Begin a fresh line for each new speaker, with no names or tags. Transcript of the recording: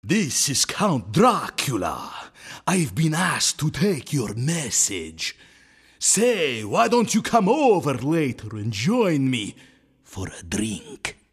This is Count Dracula. I've been asked to take your message. Say, why don't you come over later and join me for a drink?